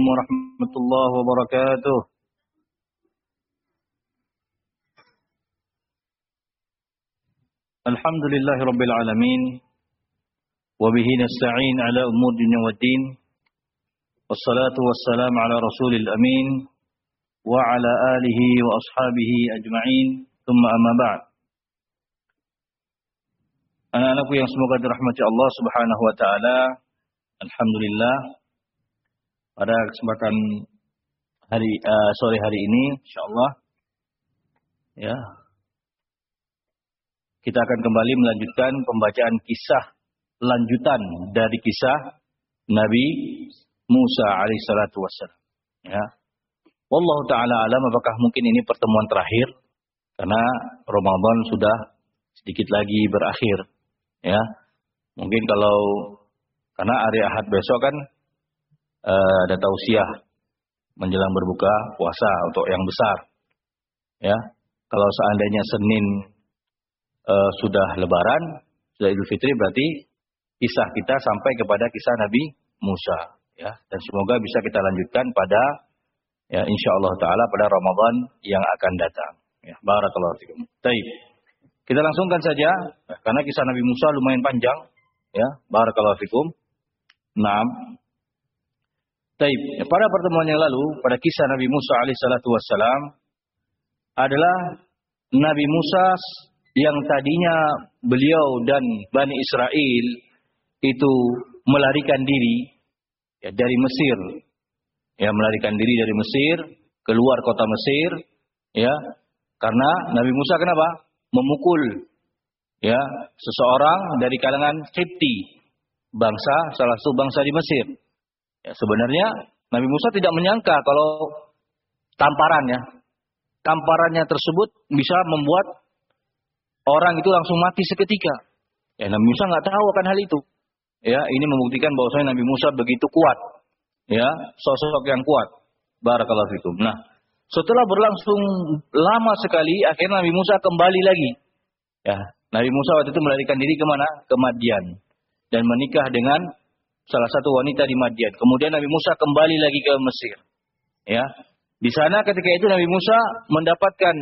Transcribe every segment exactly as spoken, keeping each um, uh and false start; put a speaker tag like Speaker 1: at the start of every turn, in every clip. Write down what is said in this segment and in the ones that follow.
Speaker 1: warahmatullahi wabarakatuh. Alhamdulillahirabbil alamin. Wa bihi nasta'in ala umuri dunya waddin. Wassalatu wassalamu ala rasulil amin wa ala alihi wa ashabihi ajma'in. Tsumma amma ba'd. Anak-anakku yang semoga dirahmati Allah Subhanahu wa taala, alhamdulillah pada kesempatan hari uh, sore hari ini insyaallah ya kita akan kembali melanjutkan pembacaan kisah lanjutan dari kisah Nabi Musa alaihissalatu wassalam ya. Wallahu taala alam, apakah mungkin ini pertemuan terakhir karena Ramadan sudah sedikit lagi berakhir ya. Mungkin kalau karena hari Ahad besok kan uh, ada tausiah menjelang berbuka puasa untuk yang besar ya. Kalau seandainya Senin uh, sudah Lebaran, sudah Idul Fitri, berarti kisah kita sampai kepada kisah Nabi Musa ya. Dan semoga bisa kita lanjutkan pada ya insyaallah taala pada Ramadan yang akan datang ya. Barakallahu fikum. Baik. Kita langsungkan saja karena kisah Nabi Musa lumayan panjang ya. Barakallahu fikum. Naam. Baik, pada pertemuan yang lalu pada kisah Nabi Musa alaihissalatu wassalam adalah Nabi Musa yang tadinya beliau dan Bani Israel itu melarikan diri ya, dari Mesir. Ya, melarikan diri dari Mesir, keluar kota Mesir ya. Karena Nabi Musa kenapa? Memukul ya seseorang dari kalangan Qibti, bangsa salah satu bangsa di Mesir. Ya, sebenarnya Nabi Musa tidak menyangka kalau tamparan ya, tamparannya tersebut bisa membuat orang itu langsung mati seketika. Ya, Nabi Musa nggak tahu akan hal itu. Ya, ini membuktikan bahwasanya Nabi Musa begitu kuat. Ya, sosok yang kuat. Barakallahu fikum. Nah, setelah berlangsung lama sekali, akhirnya Nabi Musa kembali lagi. Ya, Nabi Musa waktu itu melarikan diri kemana? Ke Madian dan menikah dengan salah satu wanita di Madian. Kemudian Nabi Musa kembali lagi ke Mesir. Ya, di sana ketika itu Nabi Musa mendapatkan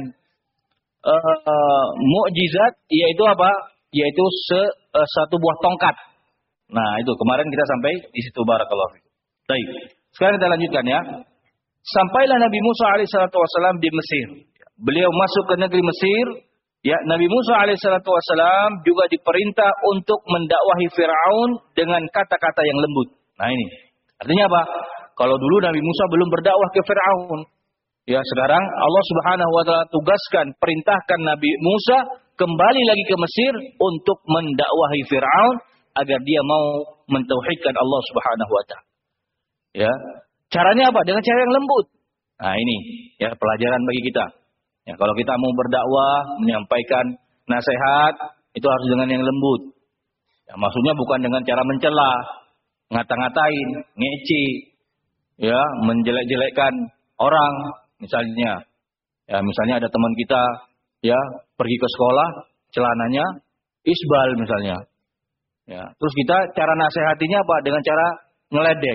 Speaker 1: uh, uh, mukjizat, yaitu apa? Yaitu se, uh, satu buah tongkat. Nah, itu kemarin kita sampai di situ. Barakallahu fikum. Baik. Sekarang kita lanjutkan ya. Sampailah Nabi Musa alaihissalatu wassalam di Mesir. Beliau masuk ke negeri Mesir. Ya, Nabi Musa alaihissalatu wassalam juga diperintah untuk mendakwahi Fir'aun dengan kata-kata yang lembut. Nah ini. Artinya apa? Kalau dulu Nabi Musa belum berdakwah ke Fir'aun. Ya, sekarang Allah Subhanahu wa taala tugaskan, perintahkan Nabi Musa kembali lagi ke Mesir untuk mendakwahi Fir'aun agar dia mau mentauhidkan Allah Subhanahu wa taala. Ya. Caranya apa? Dengan cara yang lembut. Nah ini ya pelajaran bagi kita. Ya, kalau kita mau berdakwah, menyampaikan nasihat, itu harus dengan yang lembut. Ya, maksudnya bukan dengan cara mencela, ngata-ngatain, ngeci, ya, menjelek-jelekkan orang, misalnya. Ya, misalnya ada teman kita, ya, pergi ke sekolah, celananya isbal misalnya. Ya, terus kita cara nasihatinya apa? Dengan cara ngeledek.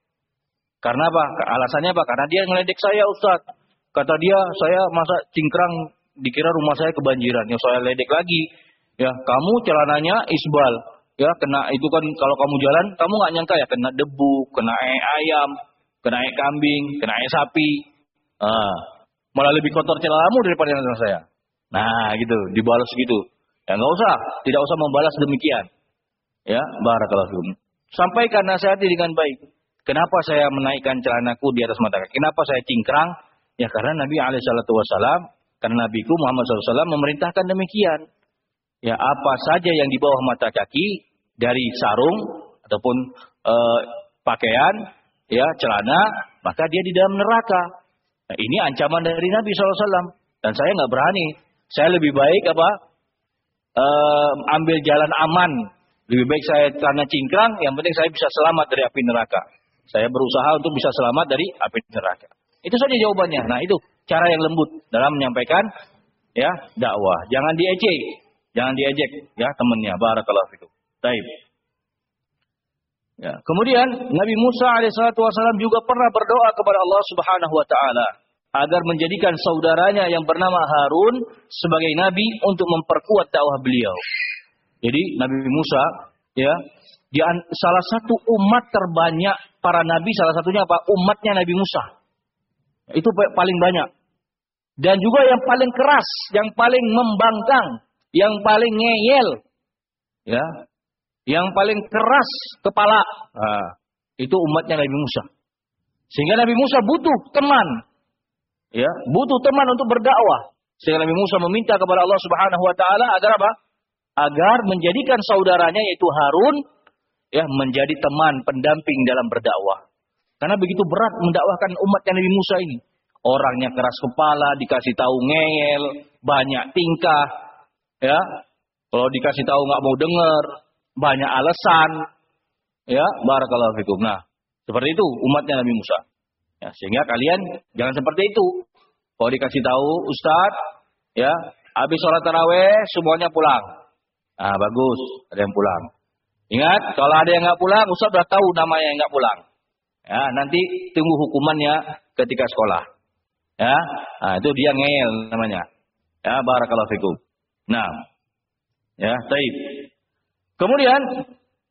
Speaker 1: Karena apa? Alasannya apa? Karena dia ngeledek saya, Ustaz. Kata dia, saya masa cingkrang dikira rumah saya kebanjiran. Ya saya ledek lagi. Ya, kamu celananya isbal. Ya, kena itu kan kalau kamu jalan, kamu nggak nyangka ya kena debu, kena e ayam, kena e kambing, kena e sapi. Ah, malah lebih kotor celanamu daripada celana saya. Nah, gitu, dibalas gitu. Ya nggak usah, tidak usah membalas demikian. Ya, barakallahu fikum. Sampaikan nasihati dengan baik. Kenapa saya menaikkan celanaku di atas mata kaki? Kenapa saya cingkrang? Ya karena Nabi alaihissalatu wassalam, karena Nabiku Muhammad shallallahu alaihi wasallam memerintahkan demikian. Ya apa saja yang di bawah mata kaki dari sarung ataupun e, pakaian, ya celana, maka dia di dalam neraka. Nah, ini ancaman dari Nabi shallallahu alaihi wasallam dan saya nggak berani. Saya lebih baik apa? E, ambil jalan aman. Lebih baik saya celana cingkrang. Yang penting saya bisa selamat dari api neraka. Saya berusaha untuk bisa selamat dari api neraka. Itu saja jawabannya. Nah itu cara yang lembut dalam menyampaikan ya dakwah. Jangan diejek, jangan diejek ya temannya. Barakallahu fikum. Baik. Ya. Kemudian Nabi Musa alaihissalatu wassalam juga pernah berdoa kepada Allah Subhanahu wa taala agar menjadikan saudaranya yang bernama Harun sebagai nabi untuk memperkuat dakwah beliau. Jadi Nabi Musa ya, di salah satu umat terbanyak para nabi, salah satunya apa? Umatnya Nabi Musa. Itu paling banyak. Dan juga yang paling keras, yang paling membangkang, yang paling ngeyel. Ya. Yang paling keras kepala. Nah, itu umatnya Nabi Musa. Sehingga Nabi Musa butuh teman. Ya, butuh teman untuk berdakwah. Sehingga Nabi Musa meminta kepada Allah Subhanahu wa taala agar apa? Agar menjadikan saudaranya yaitu Harun ya menjadi teman pendamping dalam berdakwah. Karena begitu berat mendakwahkan umatnya Nabi Musa ini. Orangnya keras kepala, dikasih tahu ngeyel, banyak tingkah, ya. Kalau dikasih tahu nggak mau dengar, banyak alasan, ya. Barakallahu fikum. Nah, seperti itu umatnya Nabi Musa. Ya, sehingga kalian jangan seperti itu. Kalau dikasih tahu Ustadz, ya, habis sholat taraweh semuanya pulang. Ah, bagus, ada yang pulang. Ingat, kalau ada yang nggak pulang, Ustadz sudah tahu namanya yang nggak pulang. Ya, nanti tunggu hukumannya ketika sekolah. Ya, nah, itu dia ngeyel namanya. Ya, barakallahu fikum. Nah, ya, taib. Kemudian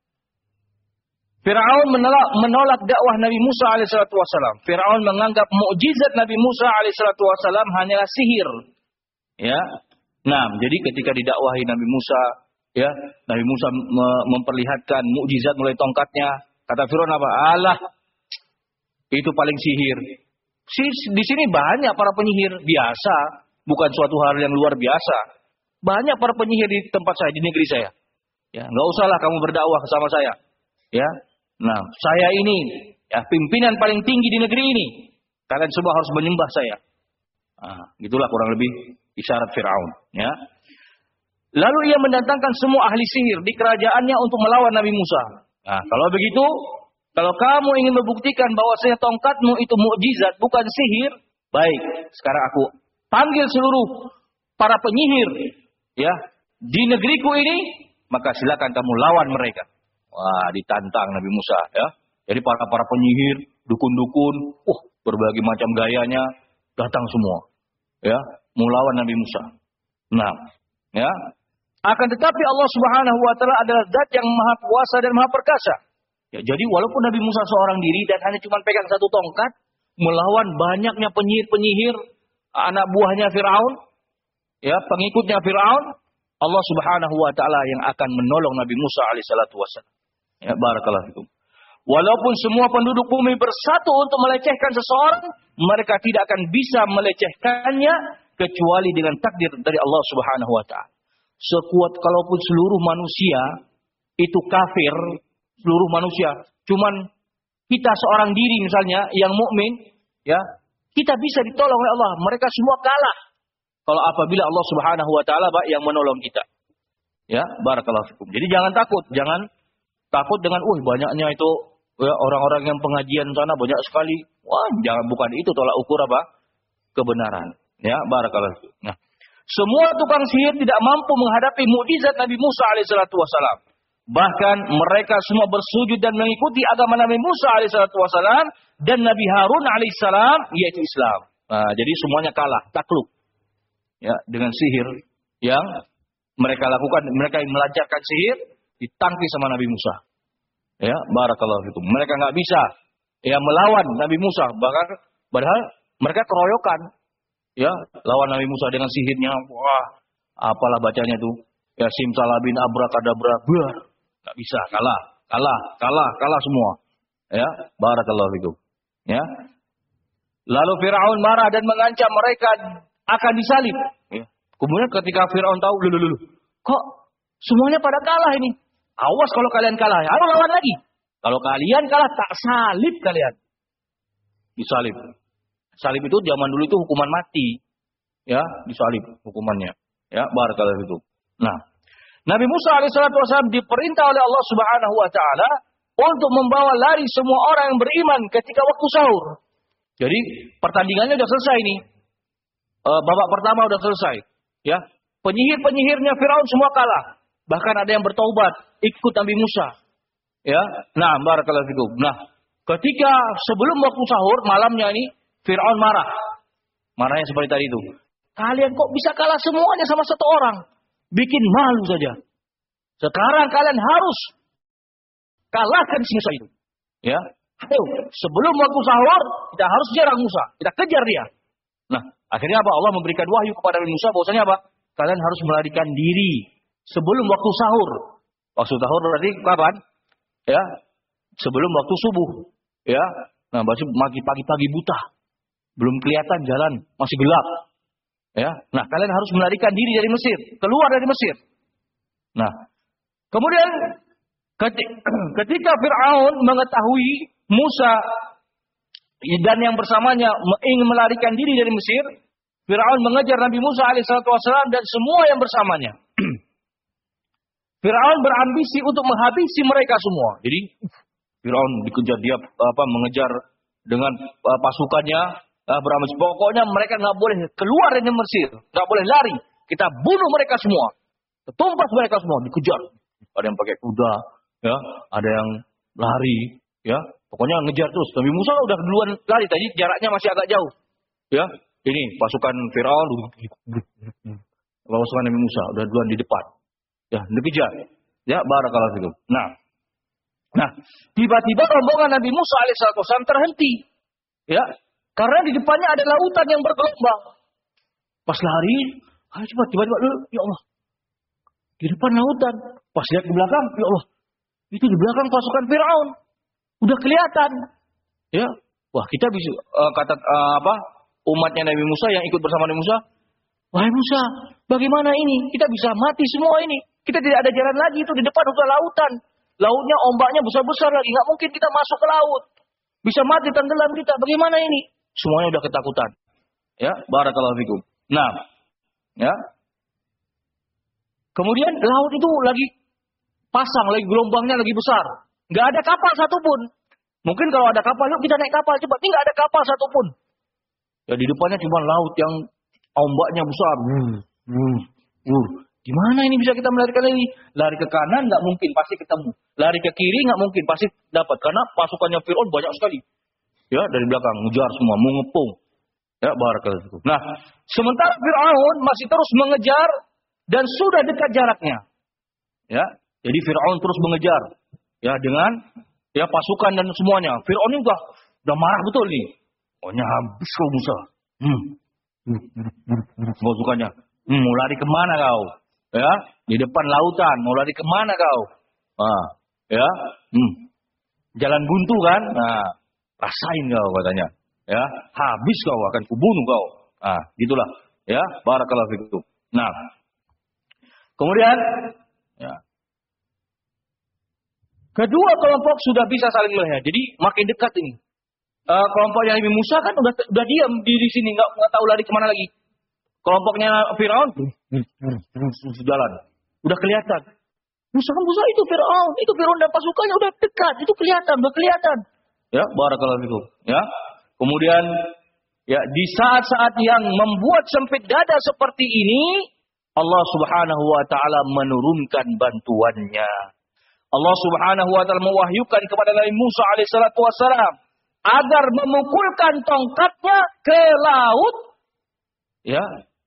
Speaker 1: Fir'aun menolak, menolak dakwah Nabi Musa alaihissalatu wassalam. Fir'aun menganggap mukjizat Nabi Musa alaihissalatu wassalam hanyalah sihir. Ya, nah, jadi ketika didakwahi Nabi Musa, ya, Nabi Musa memperlihatkan mukjizat mulai tongkatnya. Kata Fir'aun apa? Allah, itu paling sihir. Di sini banyak para penyihir biasa, bukan suatu hal yang luar biasa. Banyak para penyihir di tempat saya, di negeri saya. Ya, nggak usahlah kamu berdakwah sama saya. Ya, nah saya ini ya pimpinan paling tinggi di negeri ini. Kalian semua harus menyembah saya. Nah, gitulah kurang lebih isyarat Fir'aun. Ya. Lalu ia mendatangkan semua ahli sihir di kerajaannya untuk melawan Nabi Musa. Nah, kalau begitu, kalau kamu ingin membuktikan bahwasanya tongkatmu itu mukjizat bukan sihir, baik. Sekarang aku panggil seluruh para penyihir, ya, di negeriku ini, maka silakan kamu lawan mereka. Wah, ditantang Nabi Musa, ya. Jadi para para penyihir, dukun-dukun, uh, berbagai macam gayanya datang semua, ya, melawan Nabi Musa. Nah, ya. Akan tetapi Allah Subhanahu wa taala adalah zat yang maha kuasa dan maha perkasa. Ya, jadi walaupun Nabi Musa seorang diri dan hanya cuma pegang satu tongkat, melawan banyaknya penyihir-penyihir, anak buahnya Fir'aun, ya, pengikutnya Fir'aun, Allah Subhanahu wa taala yang akan menolong Nabi Musa alaihissalatu wassalam. Ya, barakallahu fikum. Walaupun semua penduduk bumi bersatu untuk melecehkan seseorang, mereka tidak akan bisa melecehkannya kecuali dengan takdir dari Allah Subhanahu wa taala. Sekuat kalaupun seluruh manusia itu kafir, seluruh manusia, cuman kita seorang diri misalnya yang mukmin, ya, kita bisa ditolong oleh Allah. Mereka semua kalah kalau apabila Allah Subhanahu wa taala yang menolong kita. Ya, barakallahu fikum. Jadi jangan takut, jangan takut dengan uh banyaknya itu ya, orang-orang yang pengajian sana banyak sekali. Wah, jangan, bukan itu tolak ukur apa? Kebenaran. Ya, barakallahu fikum. Nah, semua tukang sihir tidak mampu menghadapi mukjizat Nabi Musa alaihissalatu wassalam. Bahkan mereka semua bersujud dan mengikuti agama Nabi Musa alaihissalatu wassalam dan Nabi Harun alaihissalam, yaitu Islam. Nah, jadi semuanya kalah, takluk. Ya, dengan sihir yang mereka lakukan, mereka yang melancarkan sihir ditangkis sama Nabi Musa. Ya, barakallahu fikum. Mereka nggak bisa ya melawan Nabi Musa, bahkan padahal mereka keroyokan. Ya, lawan Nabi Musa dengan sihirnya. Wah, apalah bacanya itu? Ya, simsalabin abrakadabra. Buar. Nggak bisa, kalah, kalah, kalah, kalah semua. Ya, barakallahu fikum. Ya. Lalu Fir'aun marah dan mengancam mereka akan disalib. Ya. Kemudian ketika Fir'aun tahu, lulu, lulu, kok semuanya pada kalah ini? Awas kalau kalian kalah, ayo lawan lagi. Kalau kalian kalah, tak salib kalian. Disalib. Salib itu zaman dulu itu hukuman mati. Ya, disalib hukumannya. Ya, barakallahu fikum. Nah, Nabi Musa alaihissalatu wassalam diperintah oleh Allah Subhanahu wa taala untuk membawa lari semua orang yang beriman ketika waktu sahur. Jadi, pertandingannya sudah selesai nih. E, babak pertama sudah selesai. Ya, penyihir-penyihirnya Firaun semua kalah. Bahkan ada yang bertaubat ikut Nabi Musa. Ya, nah barakallahu fikum. Nah, ketika sebelum waktu sahur malamnya ini Fir'aun marah. Marahnya seperti tadi itu. Kalian kok bisa kalah semuanya sama satu orang? Bikin malu saja. Sekarang kalian harus kalahkan si Musa itu. Ya, ayo, sebelum waktu sahur kita harus jarang Musa, kita kejar dia. Nah, akhirnya apa? Allah memberikan wahyu kepada Nabi Musa bahwasanya apa? Kalian harus melarikan diri sebelum waktu sahur. Waktu sahur berarti kapan? Ya, sebelum waktu subuh. Ya, nah masih pagi-pagi buta, belum kelihatan jalan, masih gelap. Ya, nah kalian harus melarikan diri dari Mesir, keluar dari Mesir. Nah, kemudian ketika Fir'aun mengetahui Musa dan yang bersamanya ingin melarikan diri dari Mesir, Fir'aun mengejar Nabi Musa alaihissalatu wassalam dan semua yang bersamanya. Fir'aun berambisi untuk menghabisi mereka semua. Jadi Fir'aun dikejar, dia apa mengejar dengan uh, pasukannya, uh, berambisi. Pokoknya mereka nggak boleh keluar dari Mesir, nggak boleh lari. Kita bunuh mereka semua, tumpas mereka semua, dikejar. Ada yang pakai kuda, ya, ada yang lari, ya. Pokoknya ngejar terus. Nabi Musa udah duluan lari, tadi jaraknya masih agak jauh. Ya, ini pasukan Firaun, pasukan Nabi Musa udah duluan di depan. Ya, dikejar. Ya, barakallahu fikum. Nah, nah, tiba-tiba rombongan Nabi Musa alaihissalam terhenti. Ya, karena di depannya ada lautan yang bergelombang. Pas lari, ayo coba tiba-tiba, ya Allah, di depan lautan. Pas lihat ke belakang, ya Allah, itu di belakang pasukan Firaun. Udah kelihatan, ya. Wah, kita bisa uh, kata uh, apa? Umatnya Nabi Musa yang ikut bersama Nabi Musa, wahai Musa, bagaimana ini? Kita bisa mati semua ini. Kita tidak ada jalan lagi, itu di depan udah lautan. Lautnya ombaknya besar-besar lagi, nggak mungkin kita masuk ke laut. Bisa mati tenggelam kita. Bagaimana ini? Semuanya udah ketakutan. Ya, barakallahu fikum. Nah, ya. Kemudian laut itu lagi pasang, lagi gelombangnya lagi besar. Nggak ada kapal satupun. Mungkin kalau ada kapal, yuk kita naik kapal. Coba, ini nggak ada kapal satupun. Ya di depannya cuma laut yang ombaknya besar. Uh, uh, uh. Gimana ini bisa kita melarikan diri? Lari ke kanan nggak mungkin, pasti ketemu. Lari ke kiri nggak mungkin, pasti dapat. Karena pasukannya Fir'aun banyak sekali. Ya dari belakang, ngejar semua, mengepung. Ya barakallahu. Nah, sementara Fir'aun masih terus mengejar dan sudah dekat jaraknya. Ya, jadi Fir'aun terus mengejar. Ya dengan ya pasukan dan semuanya. Fir'aun ini udah udah marah betul nih. Pokoknya habis kau Musa. Hmm. Pasukannya. Hmm, mau lari kemana kau? Ya, di depan lautan. Mau lari kemana kau? Nah, ya. Hmm. Jalan buntu kan? Nah, rasain kau katanya. Ya, habis kau, akan kubunuh kau. Nah, gitulah. Ya, barakallahu fikum. Nah, kemudian ya. Kedua kelompok sudah bisa saling melihat. Jadi makin dekat ini. Uh, kelompoknya Nabi Musa kan udah udah diam di di sini, nggak nggak tahu lari kemana lagi. Kelompoknya Firaun jalan, udah kelihatan. Musa Musa itu Firaun, itu Firaun dan pasukannya udah dekat, itu kelihatan, udah kelihatan. Ya, barakallahu fikum. Ya, kemudian ya di saat-saat yang membuat sempit dada seperti ini, Allah Subhanahu Wa Taala menurunkan bantuannya. Allah Subhanahu Wa Taala mewahyukan kepada Nabi Musa alaihissalatu wassalam agar memukulkan tongkatnya ke laut. Ya,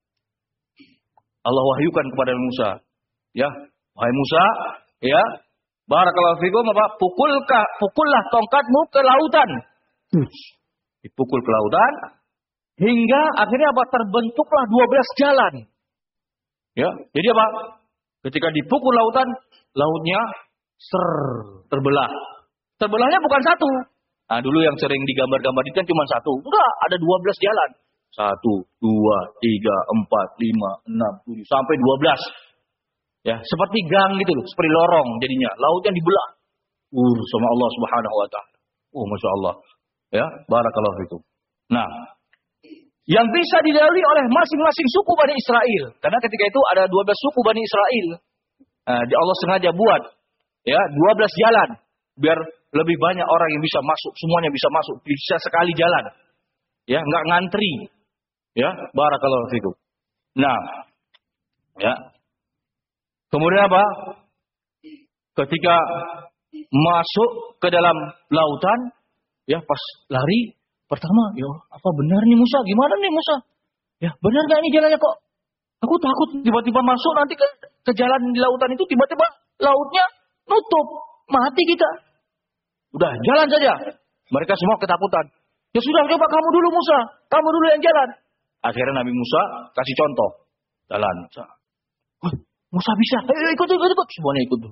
Speaker 1: Allah wahyukan kepada Musa. Ya, wahai Musa, ya, barakallahu fikum, apa? Pukulkah, pukullah tongkatmu ke lautan. Dipukul ke lautan hingga akhirnya apa? Terbentuklah dua belas jalan. Ya, jadi apa? Ketika dipukul lautan, lautnya ser terbelah. Terbelahnya bukan satu. Nah, dulu yang sering digambar-gambar itu kan cuma satu. Enggak, ada dua belas jalan. Satu, dua, tiga, empat, lima, enam, tujuh, sampai dua belas. Ya, seperti gang gitu loh, seperti lorong jadinya. Lautnya dibelah. Uh, sama Allah Subhanahu Wa Taala. Oh, masya Allah. Ya, barakallahu fikum. Nah, yang bisa dilalui oleh masing-masing suku Bani Israel. Karena ketika itu ada dua belas suku Bani Israel. Nah, Allah sengaja buat ya dua belas jalan biar lebih banyak orang yang bisa masuk, semuanya bisa masuk, bisa sekali jalan. Ya, enggak ngantri. Ya, barakallahu fikum. Nah, ya. Kemudian apa? Ketika masuk ke dalam lautan, ya pas lari pertama, ya apa benar nih Musa? Gimana nih Musa? Ya benar gak ini jalannya kok? Aku takut tiba-tiba masuk nanti ke, ke jalan di lautan itu tiba-tiba lautnya nutup, mati kita. Udah jalan saja. Mereka semua ketakutan. Ya sudah, coba kamu dulu Musa, kamu dulu yang jalan. Akhirnya Nabi Musa kasih contoh, jalan. Musa bisa, eh, ikut, ikut, ikut, semuanya ikut.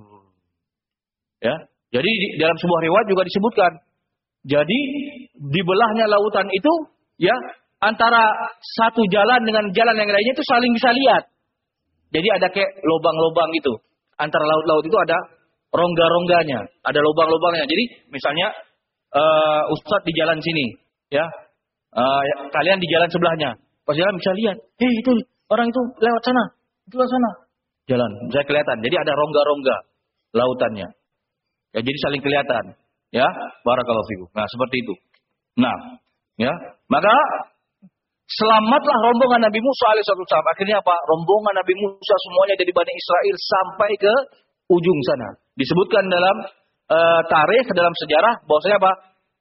Speaker 1: Ya, jadi di dalam sebuah riwayat juga disebutkan. Jadi dibelahnya lautan itu, ya antara satu jalan dengan jalan yang lainnya itu saling bisa lihat. Jadi ada kayak lubang-lubang itu. Antara laut-laut itu ada rongga-rongganya, ada lubang-lubangnya. Jadi misalnya uh, Ustadz di jalan sini, ya, uh, kalian di jalan sebelahnya, pas jalan bisa lihat. Hei itu orang itu lewat sana, itu lewat sana. Jalan, bisa kelihatan. Jadi ada rongga-rongga lautannya. Ya, jadi saling kelihatan. Ya, barakallahu fikum. Nah, seperti itu. Nah, ya, maka selamatlah rombongan Nabi Musa alaihissalam. Akhirnya apa? Rombongan Nabi Musa semuanya dari Bani Israel sampai ke ujung sana. Disebutkan dalam uh, tarikh, dalam sejarah, bahwasanya apa?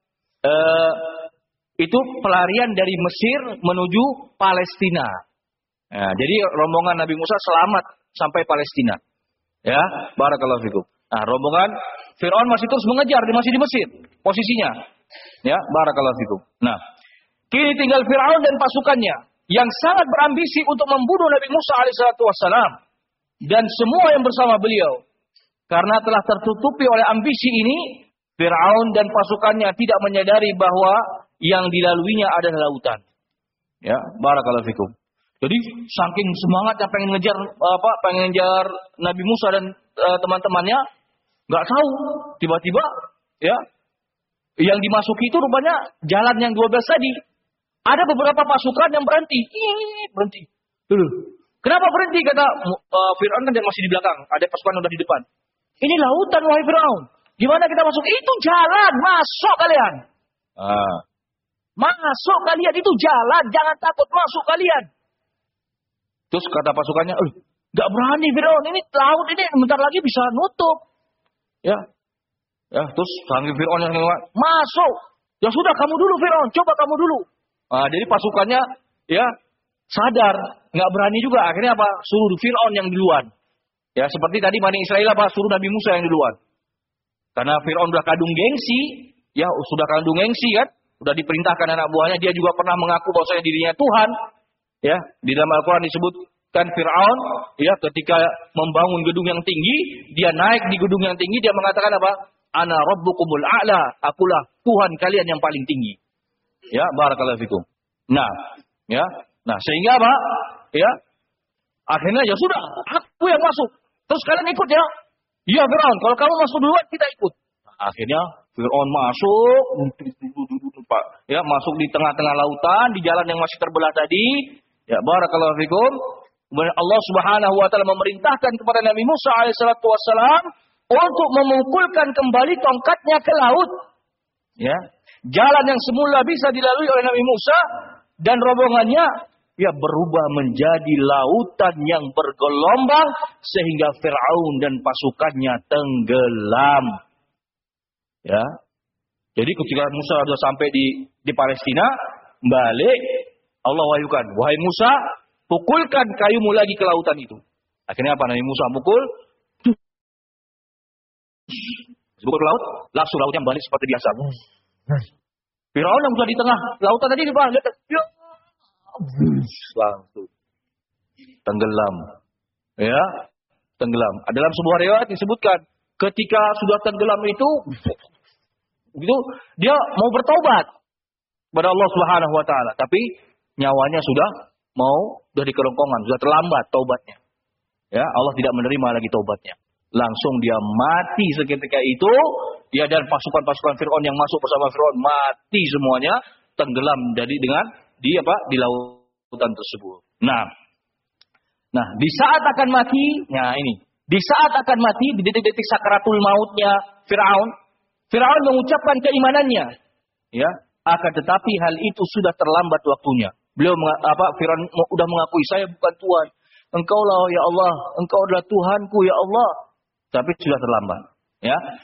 Speaker 1: Uh, itu pelarian dari Mesir menuju Palestina. Nah, jadi rombongan Nabi Musa selamat sampai Palestina. Ya, barakallahu fikum. Nah, rombongan Fir'aun masih terus mengejar, dia masih di Mesir posisinya. Ya, barakallahu fikum. Nah, kini tinggal Fir'aun dan pasukannya yang sangat berambisi untuk membunuh Nabi Musa alaihissalatu wassalam dan semua yang bersama beliau. Karena telah tertutupi oleh ambisi ini, Fir'aun dan pasukannya tidak menyadari bahwa yang dilaluinya adalah lautan. Ya, barakallahu fikum. Jadi saking semangatnya pengen ngejar apa, pengen ngejar Nabi Musa dan uh, teman-temannya, nggak tahu tiba-tiba ya yang dimasuki itu rupanya jalan yang dua belas tadi. Ada beberapa pasukan yang berhenti. Ih, berhenti. Dulu. Kenapa berhenti? Kata uh, Fir'aun kan masih di belakang. Ada pasukan yang udah di depan. Ini lautan wahai Fir'aun. Gimana kita masuk? Itu jalan. Masuk kalian. Ah. Masuk kalian. Itu jalan. Jangan takut. Masuk kalian. Terus kata pasukannya, eh, gak berani Fir'aun. Ini laut ini bentar lagi bisa nutup. Ya. Ya. Terus panggil Fir'aun yang masuk. Ya sudah kamu dulu Fir'aun. Coba kamu dulu. Nah, jadi pasukannya ya sadar, nggak berani juga. Akhirnya apa? Suruh Fir'aun yang duluan. Ya seperti tadi Bani Israel apa? Suruh Nabi Musa yang duluan. Karena Fir'aun udah kadung gengsi, ya sudah kadung gengsi kan? Udah diperintahkan anak buahnya, dia juga pernah mengaku bahwasanya dirinya Tuhan. Ya di dalam Al-Quran disebutkan Fir'aun, ya ketika membangun gedung yang tinggi, dia naik di gedung yang tinggi, dia mengatakan apa? Ana rabbukumul a'la, akulah Tuhan kalian yang paling tinggi. Ya, barakallahu fikum. Nah, ya. Nah, sehingga apa? Ya. Akhirnya ya sudah, aku yang masuk. Terus kalian ikut ya. Iya, Fir'aun, kalau kamu masuk duluan kita ikut. Nah, akhirnya Fir'aun masuk, Pak. Ya, masuk di tengah-tengah lautan, di jalan yang masih terbelah tadi. Ya, barakallahu fikum. Kemudian Allah Subhanahu wa taala memerintahkan kepada Nabi Musa alaihissalatu wassalam untuk memukulkan kembali tongkatnya ke laut. Ya. Jalan yang semula bisa dilalui oleh Nabi Musa dan rombongannya ya berubah menjadi lautan yang bergelombang sehingga Fir'aun dan pasukannya tenggelam. Ya. Jadi ketika Musa sudah sampai di di Palestina, balik Allah wahyukan, wahai Musa, pukulkan kayumu lagi ke lautan itu. Akhirnya apa? Nabi Musa pukul, pukul ke laut, langsung lautnya balik seperti biasa. Fir'aun yang sudah di tengah lautan tadi di bawah, lihat, ya, langsung tenggelam, ya, tenggelam. Dalam sebuah riwayat disebutkan, ketika sudah tenggelam itu, itu dia mau bertobat kepada Allah Subhanahu Wa Taala, tapi nyawanya sudah mau sudah di kerongkongan, sudah terlambat taubatnya. Ya, Allah tidak menerima lagi taubatnya. Langsung dia mati seketika itu. Ya, dan pasukan-pasukan Fir'aun yang masuk bersama Fir'aun mati semuanya, tenggelam jadi dengan di apa di lautan tersebut. Nah, nah di saat akan mati, nah ini di saat akan mati di detik-detik sakaratul mautnya Fir'aun, Fir'aun mengucapkan keimanannya, ya. Akan tetapi hal itu sudah terlambat waktunya. Beliau apa Fir'aun sudah mengakui saya bukan Tuhan, Engkaulah ya Allah, Engkau adalah Tuhanku ya Allah, tapi sudah terlambat. Ya.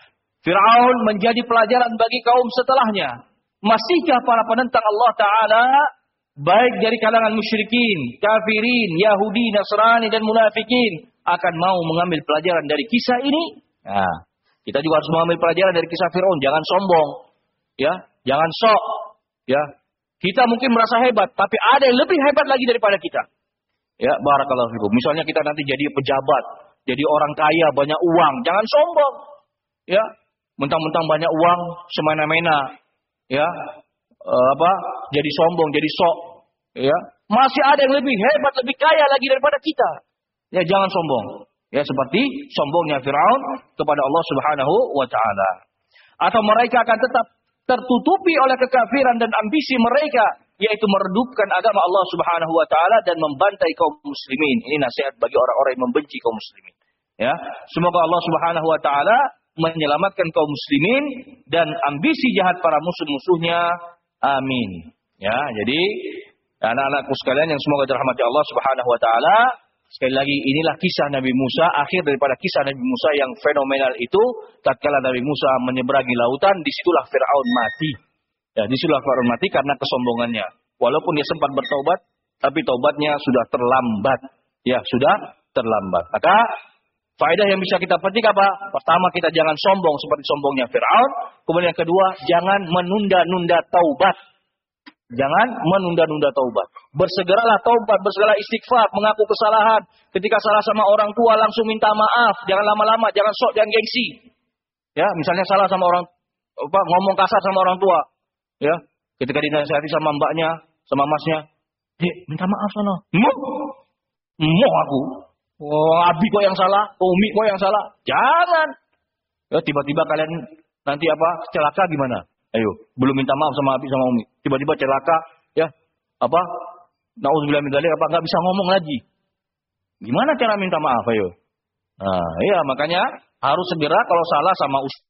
Speaker 1: Fir'aun menjadi pelajaran bagi kaum setelahnya. Masihkah para penentang Allah Ta'ala, baik dari kalangan musyrikin, kafirin, Yahudi, Nasrani, dan munafikin, akan mau mengambil pelajaran dari kisah ini? Nah, kita juga harus mengambil pelajaran dari kisah Fir'aun. Jangan sombong, ya, jangan sok, ya. Kita mungkin merasa hebat, tapi ada yang lebih hebat lagi daripada kita. Ya, barakallahu fikum. Misalnya kita nanti jadi pejabat, jadi orang kaya, banyak uang, jangan sombong, ya. Mentang-mentang banyak uang, semena-mena, ya, e, apa? Jadi sombong, jadi sok, ya. Masih ada yang lebih hebat, lebih kaya lagi daripada kita. Ya, jangan sombong. Ya, seperti sombongnya Fir'aun kepada Allah Subhanahu wa Ta'ala. Atau mereka akan tetap tertutupi oleh kekafiran dan ambisi mereka, yaitu meredupkan agama Allah Subhanahu wa Ta'ala dan membantai kaum muslimin. Ini nasihat bagi orang-orang yang membenci kaum muslimin. Ya, semoga Allah Subhanahu wa Ta'ala menyelamatkan kaum muslimin dan ambisi jahat para musuh-musuhnya. Amin. Ya, jadi anak-anakku sekalian yang semoga dirahmati Allah Subhanahu wa Ta'ala, sekali lagi inilah kisah Nabi Musa, akhir daripada kisah Nabi Musa yang fenomenal itu. Tatkala Nabi Musa menyeberangi lautan, disitulah Fir'aun mati. Ya, disitulah Fir'aun mati karena kesombongannya. Walaupun dia sempat bertaubat, tapi taubatnya sudah terlambat. Ya, sudah terlambat. Maka faedah yang bisa kita petik apa? Pertama, kita jangan sombong seperti sombongnya Fir'aun. Kemudian yang kedua, jangan menunda-nunda taubat. Jangan menunda-nunda taubat. Bersegeralah taubat, bersegeralah istighfar, mengaku kesalahan. Ketika salah sama orang tua, langsung minta maaf. Jangan lama-lama, jangan sok, jangan gengsi. Ya, misalnya salah sama orang, apa, ngomong kasar sama orang tua. Ya, ketika dinasihati sama mbaknya, sama masnya, "Dek, minta maaf sana." Muh, muh aku. Oh, abi kok yang salah, umi kok yang salah. Jangan. Ya, tiba-tiba kalian nanti apa? Celaka gimana? Ayo, belum minta maaf sama abi sama umi. Tiba-tiba celaka, ya. Apa? Nauzubillah min dzalik, apa enggak bisa ngomong lagi. Gimana cara minta maaf, ayo? Nah, iya, makanya harus segera kalau salah sama ustaz.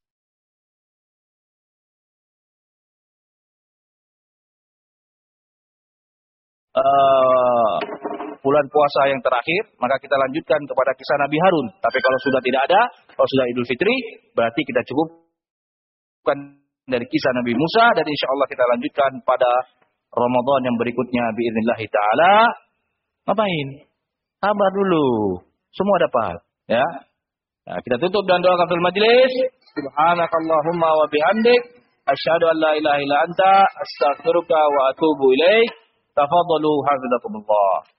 Speaker 1: Uh, bulan puasa yang terakhir, maka kita lanjutkan kepada kisah Nabi Harun. Tapi kalau sudah tidak ada, kalau sudah Idul Fitri, berarti kita cukupkan dari kisah Nabi Musa, dan insya Allah kita lanjutkan pada Ramadan yang berikutnya biidznillah ta'ala. Ngapain? Sabar dulu. Semua dapat. Ya. Nah, kita tutup dan doakan fil majlis. Subhanakallahumma wa bihamdik, asyhadu an la ilaha illa anta, astaghfiruka wa atubu ilaik. Tafadhalu hafizakumullah.